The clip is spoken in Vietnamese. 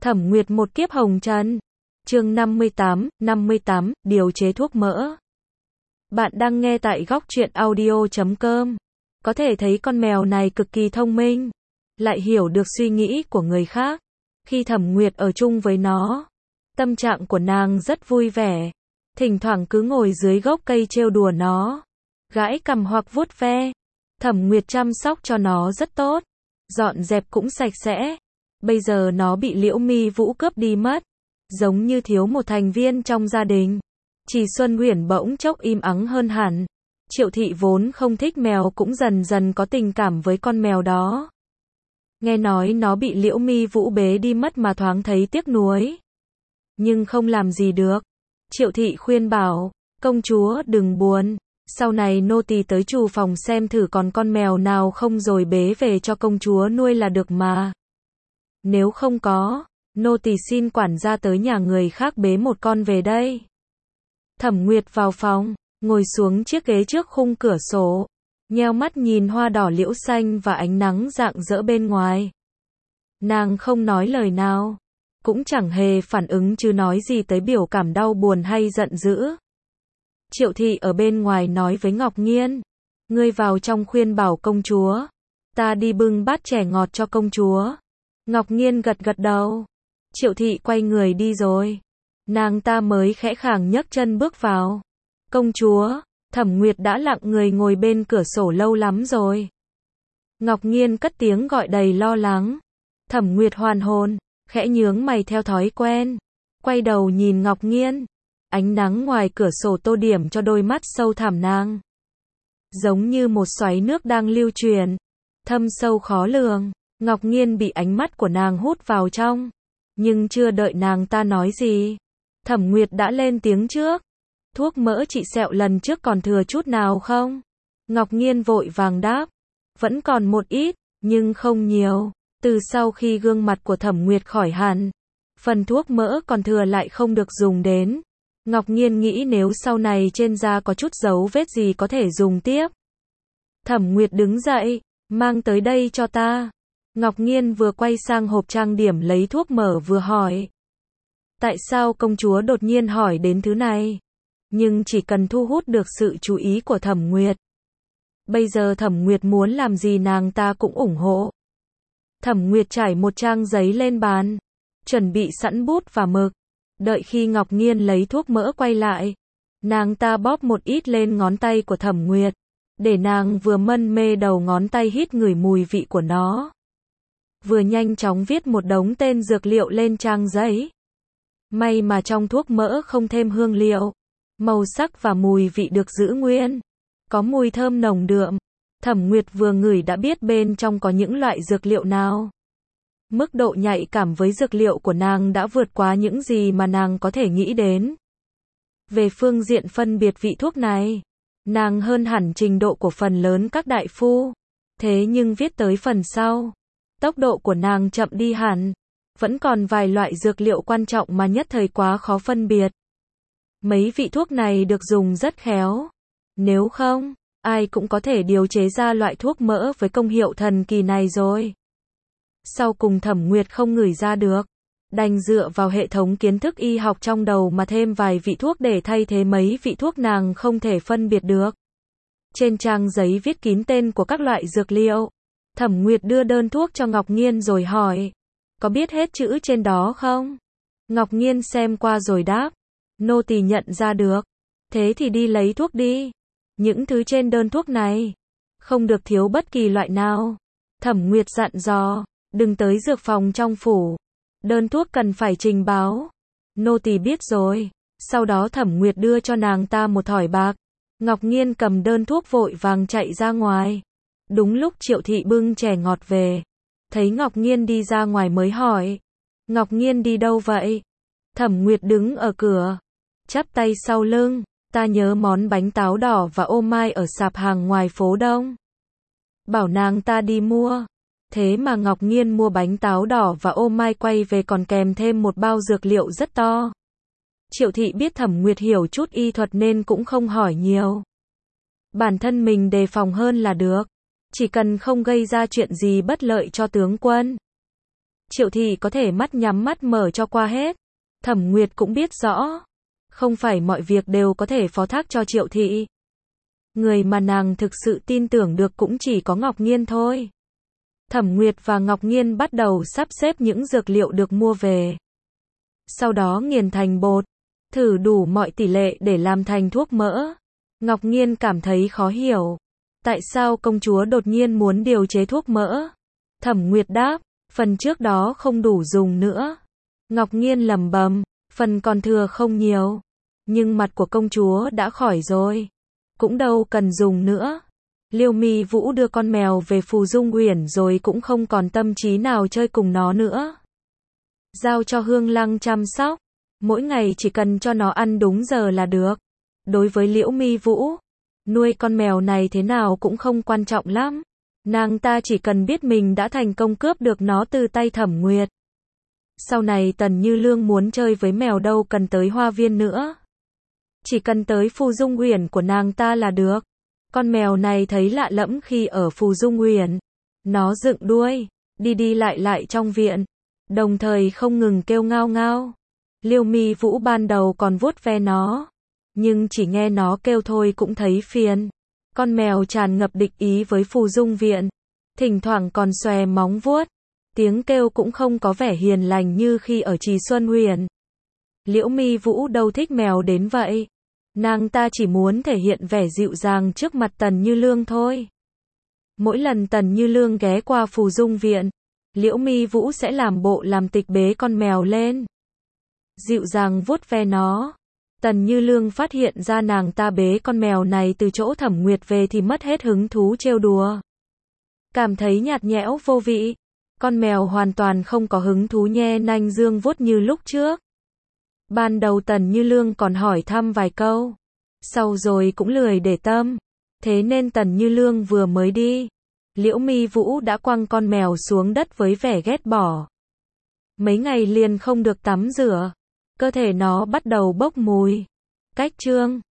Thẩm Nguyệt một kiếp hồng trần. Chương 58, điều chế thuốc mỡ. Bạn đang nghe tại góc truyện audio.com. Có thể thấy con mèo này cực kỳ thông minh, lại hiểu được suy nghĩ của người khác. Khi Thẩm Nguyệt ở chung với nó, tâm trạng của nàng rất vui vẻ, thỉnh thoảng cứ ngồi dưới gốc cây trêu đùa nó, gãi cằm hoặc vuốt ve. Thẩm Nguyệt chăm sóc cho nó rất tốt, dọn dẹp cũng sạch sẽ. Bây giờ nó bị Liễu Mi Vũ cướp đi mất, giống như thiếu một thành viên trong gia đình. Trì Xuân Huyền bỗng chốc im ắng hơn hẳn. Triệu Thị vốn không thích mèo cũng dần dần có tình cảm với con mèo đó. Nghe nói nó bị Liễu Mi Vũ bế đi mất mà thoáng thấy tiếc nuối, nhưng không làm gì được. Triệu Thị khuyên bảo, công chúa đừng buồn, sau này nô tỳ tới trù phòng xem thử còn con mèo nào không rồi bế về cho công chúa nuôi là được mà. Nếu không có, nô tỳ xin quản gia tới nhà người khác bế một con về đây. Thẩm Nguyệt vào phòng, ngồi xuống chiếc ghế trước khung cửa sổ, nheo mắt nhìn hoa đỏ liễu xanh và ánh nắng rạng rỡ bên ngoài. Nàng không nói lời nào, cũng chẳng hề phản ứng chứ nói gì tới biểu cảm đau buồn hay giận dữ. Triệu Thị ở bên ngoài nói với Ngọc Nghiên, ngươi vào trong khuyên bảo công chúa, ta đi bưng bát chè ngọt cho công chúa. Ngọc Nghiên gật gật đầu. Triệu Thị quay người đi rồi. Nàng ta mới khẽ khàng nhấc chân bước vào. Công chúa, Thẩm Nguyệt đã lặng người ngồi bên cửa sổ lâu lắm rồi. Ngọc Nghiên cất tiếng gọi đầy lo lắng. Thẩm Nguyệt hoàn hồn, khẽ nhướng mày theo thói quen. Quay đầu nhìn Ngọc Nghiên. Ánh nắng ngoài cửa sổ tô điểm cho đôi mắt sâu thẳm nàng. Giống như một xoáy nước đang lưu truyền, thâm sâu khó lường. Ngọc Nghiên bị ánh mắt của nàng hút vào trong, nhưng chưa đợi nàng ta nói gì, Thẩm Nguyệt đã lên tiếng trước. Thuốc mỡ trị sẹo lần trước còn thừa chút nào không? Ngọc Nghiên vội vàng đáp, vẫn còn một ít, nhưng không nhiều. Từ sau khi gương mặt của Thẩm Nguyệt khỏi hẳn, phần thuốc mỡ còn thừa lại không được dùng đến. Ngọc Nghiên nghĩ nếu sau này trên da có chút dấu vết gì có thể dùng tiếp. Thẩm Nguyệt đứng dậy, mang tới đây cho ta. Ngọc Nghiên vừa quay sang hộp trang điểm lấy thuốc mỡ vừa hỏi. Tại sao công chúa đột nhiên hỏi đến thứ này? Nhưng chỉ cần thu hút được sự chú ý của Thẩm Nguyệt. Bây giờ Thẩm Nguyệt muốn làm gì nàng ta cũng ủng hộ. Thẩm Nguyệt trải một trang giấy lên bàn, chuẩn bị sẵn bút và mực. Đợi khi Ngọc Nghiên lấy thuốc mỡ quay lại, nàng ta bóp một ít lên ngón tay của Thẩm Nguyệt, để nàng vừa mân mê đầu ngón tay hít ngửi mùi vị của nó, vừa nhanh chóng viết một đống tên dược liệu lên trang giấy. May mà trong thuốc mỡ không thêm hương liệu, màu sắc và mùi vị được giữ nguyên, có mùi thơm nồng đượm. Thẩm Nguyệt vừa ngửi đã biết bên trong có những loại dược liệu nào. Mức độ nhạy cảm với dược liệu của nàng đã vượt quá những gì mà nàng có thể nghĩ đến. Về phương diện phân biệt vị thuốc này, nàng hơn hẳn trình độ của phần lớn các đại phu. Thế nhưng viết tới phần sau, tốc độ của nàng chậm đi hẳn. Vẫn còn vài loại dược liệu quan trọng mà nhất thời quá khó phân biệt. Mấy vị thuốc này được dùng rất khéo. Nếu không, ai cũng có thể điều chế ra loại thuốc mỡ với công hiệu thần kỳ này rồi. Sau cùng Thẩm Nguyệt không ngửi ra được, đành dựa vào hệ thống kiến thức y học trong đầu mà thêm vài vị thuốc để thay thế mấy vị thuốc nàng không thể phân biệt được. Trên trang giấy viết kín tên của các loại dược liệu. Thẩm Nguyệt đưa đơn thuốc cho Ngọc Nghiên rồi hỏi, có biết hết chữ trên đó không? Ngọc Nghiên xem qua rồi đáp, nô tỳ nhận ra được. Thế thì đi lấy thuốc đi. Những thứ trên đơn thuốc này, không được thiếu bất kỳ loại nào. Thẩm Nguyệt dặn dò, đừng tới dược phòng trong phủ. Đơn thuốc cần phải trình báo. Nô tỳ biết rồi. Sau đó Thẩm Nguyệt đưa cho nàng ta một thỏi bạc. Ngọc Nghiên cầm đơn thuốc vội vàng chạy ra ngoài. Đúng lúc Triệu Thị bưng chè ngọt về. Thấy Ngọc Nghiên đi ra ngoài mới hỏi, Ngọc Nghiên đi đâu vậy? Thẩm Nguyệt đứng ở cửa, chắp tay sau lưng, ta nhớ món bánh táo đỏ và ô mai ở sạp hàng ngoài phố Đông. Bảo nàng ta đi mua. Thế mà Ngọc Nghiên mua bánh táo đỏ và ô mai quay về còn kèm thêm một bao dược liệu rất to. Triệu Thị biết Thẩm Nguyệt hiểu chút y thuật nên cũng không hỏi nhiều. Bản thân mình đề phòng hơn là được. Chỉ cần không gây ra chuyện gì bất lợi cho tướng quân. Triệu Thị có thể mắt nhắm mắt mở cho qua hết. Thẩm Nguyệt cũng biết rõ, không phải mọi việc đều có thể phó thác cho Triệu Thị. Người mà nàng thực sự tin tưởng được cũng chỉ có Ngọc Nghiên thôi. Thẩm Nguyệt và Ngọc Nghiên bắt đầu sắp xếp những dược liệu được mua về. Sau đó nghiền thành bột, thử đủ mọi tỷ lệ để làm thành thuốc mỡ. Ngọc Nghiên cảm thấy khó hiểu. Tại sao công chúa đột nhiên muốn điều chế thuốc mỡ? Thẩm Nguyệt đáp, phần trước đó không đủ dùng nữa. Ngọc Nghiên lẩm bẩm, phần còn thừa không nhiều. Nhưng mặt của công chúa đã khỏi rồi. Cũng đâu cần dùng nữa. Liêu Mi Vũ đưa con mèo về Phù Dung Uyển rồi cũng không còn tâm trí nào chơi cùng nó nữa. Giao cho Hương Lăng chăm sóc. Mỗi ngày chỉ cần cho nó ăn đúng giờ là được. Đối với Liễu Mi Vũ, nuôi con mèo này thế nào cũng không quan trọng lắm. Nàng ta chỉ cần biết mình đã thành công cướp được nó từ tay Thẩm Nguyệt. Sau này Tần Như Lương muốn chơi với mèo đâu cần tới hoa viên nữa. Chỉ cần tới Phù Dung Uyển của nàng ta là được. Con mèo này thấy lạ lẫm khi ở Phù Dung Uyển. Nó dựng đuôi, đi đi lại lại trong viện, đồng thời không ngừng kêu ngao ngao. Liêu Mi Vũ ban đầu còn vuốt ve nó, nhưng chỉ nghe nó kêu thôi cũng thấy phiền. Con mèo tràn ngập địch ý với Phù Dung Viện, thỉnh thoảng còn xòe móng vuốt. Tiếng kêu cũng không có vẻ hiền lành như khi ở Trì Xuân Huyền. Liễu Mi Vũ đâu thích mèo đến vậy. Nàng ta chỉ muốn thể hiện vẻ dịu dàng trước mặt Tần Như Lương thôi. Mỗi lần Tần Như Lương ghé qua Phù Dung Viện, Liễu Mi Vũ sẽ làm bộ làm tịch bế con mèo lên, dịu dàng vuốt ve nó. Tần Như Lương phát hiện ra nàng ta bế con mèo này từ chỗ Thẩm Nguyệt về thì mất hết hứng thú trêu đùa. Cảm thấy nhạt nhẽo vô vị. Con mèo hoàn toàn không có hứng thú nhe nanh dương vuốt như lúc trước. Ban đầu Tần Như Lương còn hỏi thăm vài câu, sau rồi cũng lười để tâm. Thế nên Tần Như Lương vừa mới đi, Liễu Mi Vũ đã quăng con mèo xuống đất với vẻ ghét bỏ. Mấy ngày liền không được tắm rửa, cơ thể nó bắt đầu bốc mùi. Cách chương